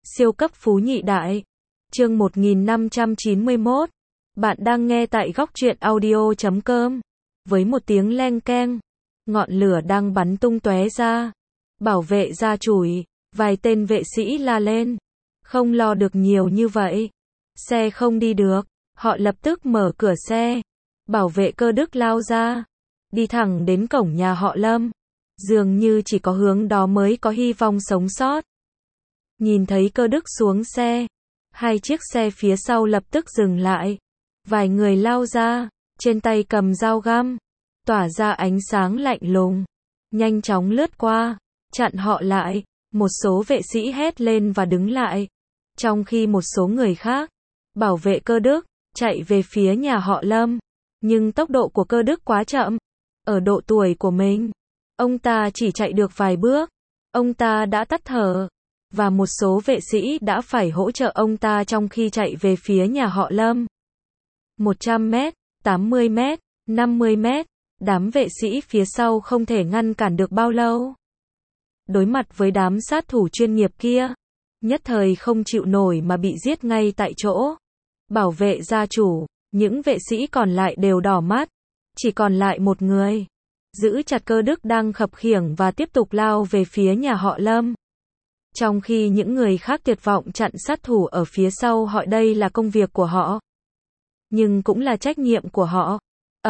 Siêu cấp phú nhị đại. Chương 1591. Bạn đang nghe tại góc truyện audio.com. Với một tiếng leng keng, ngọn lửa đang bắn tung tóe ra. Bảo vệ gia chủi, vài tên vệ sĩ la lên. Không lo được nhiều như vậy. Xe không đi được, họ lập tức mở cửa xe. Bảo vệ Cơ Đức lao ra, đi thẳng đến cổng nhà họ Lâm. Dường như chỉ có hướng đó mới có hy vọng sống sót. Nhìn thấy Cơ Đức xuống xe, hai chiếc xe phía sau lập tức dừng lại. Vài người lao ra, trên tay cầm dao găm, tỏa ra ánh sáng lạnh lùng, nhanh chóng lướt qua, chặn họ lại. Một số vệ sĩ hét lên và đứng lại, trong khi một số người khác, bảo vệ Cơ Đức, chạy về phía nhà họ Lâm. Nhưng tốc độ của Cơ Đức quá chậm. Ở độ tuổi của mình, ông ta chỉ chạy được vài bước, ông ta đã tắt thở, và một số vệ sĩ đã phải hỗ trợ ông ta trong khi chạy về phía nhà họ Lâm. 100 mét, 80 mét, 50 mét, đám vệ sĩ phía sau không thể ngăn cản được bao lâu. Đối mặt với đám sát thủ chuyên nghiệp kia, nhất thời không chịu nổi mà bị giết ngay tại chỗ. Bảo vệ gia chủ, những vệ sĩ còn lại đều đỏ mắt, chỉ còn lại một người giữ chặt Cơ Đức đang khập khiễng và tiếp tục lao về phía nhà họ Lâm. Trong khi những người khác tuyệt vọng chặn sát thủ ở phía sau họ, đây là công việc của họ, nhưng cũng là trách nhiệm của họ.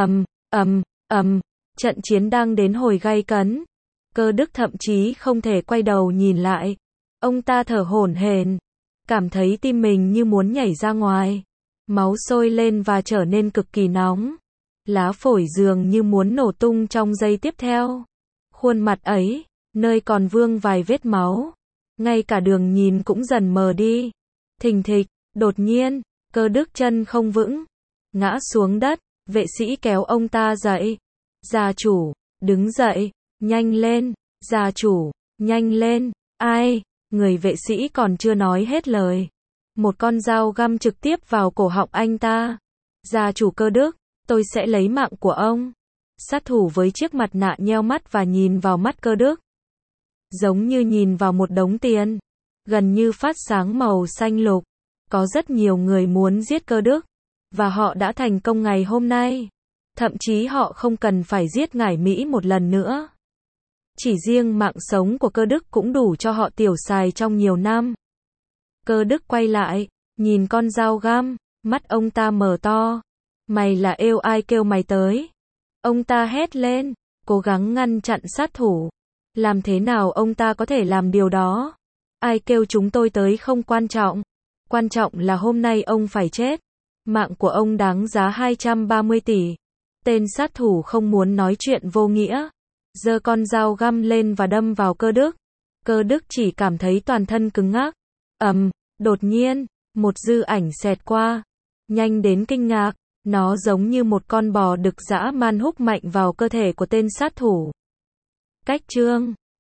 Trận chiến đang đến hồi gay cấn. Cơ Đức thậm chí không thể quay đầu nhìn lại. Ông ta thở hổn hển, cảm thấy tim mình như muốn nhảy ra ngoài. Máu sôi lên và trở nên cực kỳ nóng. Lá phổi dường như muốn nổ tung trong giây tiếp theo. Khuôn mặt ấy, nơi còn vương vài vết máu, ngay cả đường nhìn cũng dần mờ đi. Thình thịch, đột nhiên, Cơ Đức chân không vững, ngã xuống đất. Vệ sĩ kéo ông ta dậy. Gia chủ, đứng dậy, nhanh lên, gia chủ, nhanh lên. Ai? Người vệ sĩ còn chưa nói hết lời, một con dao găm trực tiếp vào cổ họng anh ta. Gia chủ Cơ Đức, tôi sẽ lấy mạng của ông. Sát thủ với chiếc mặt nạ nheo mắt và nhìn vào mắt Cơ Đức, giống như nhìn vào một đống tiền, gần như phát sáng màu xanh lục. Có rất nhiều người muốn giết Cơ Đức, và họ đã thành công ngày hôm nay. Thậm chí họ không cần phải giết ngải Mỹ một lần nữa. Chỉ riêng mạng sống của Cơ Đức cũng đủ cho họ tiêu xài trong nhiều năm. Cơ Đức quay lại, nhìn con dao găm, mắt ông ta mở to. Mày là êu ai kêu mày tới? Ông ta hét lên, cố gắng ngăn chặn sát thủ. Làm thế nào ông ta có thể làm điều đó? Ai kêu chúng tôi tới không quan trọng. Quan trọng là hôm nay ông phải chết. Mạng của ông đáng giá 230 tỷ. Tên sát thủ không muốn nói chuyện vô nghĩa, giơ con dao găm lên và đâm vào Cơ Đức. Cơ Đức chỉ cảm thấy toàn thân cứng ngắc. Đột nhiên, một dư ảnh xẹt qua, nhanh đến kinh ngạc. Nó giống như một con bò đực dã man húc mạnh vào cơ thể của tên sát thủ. Cách chương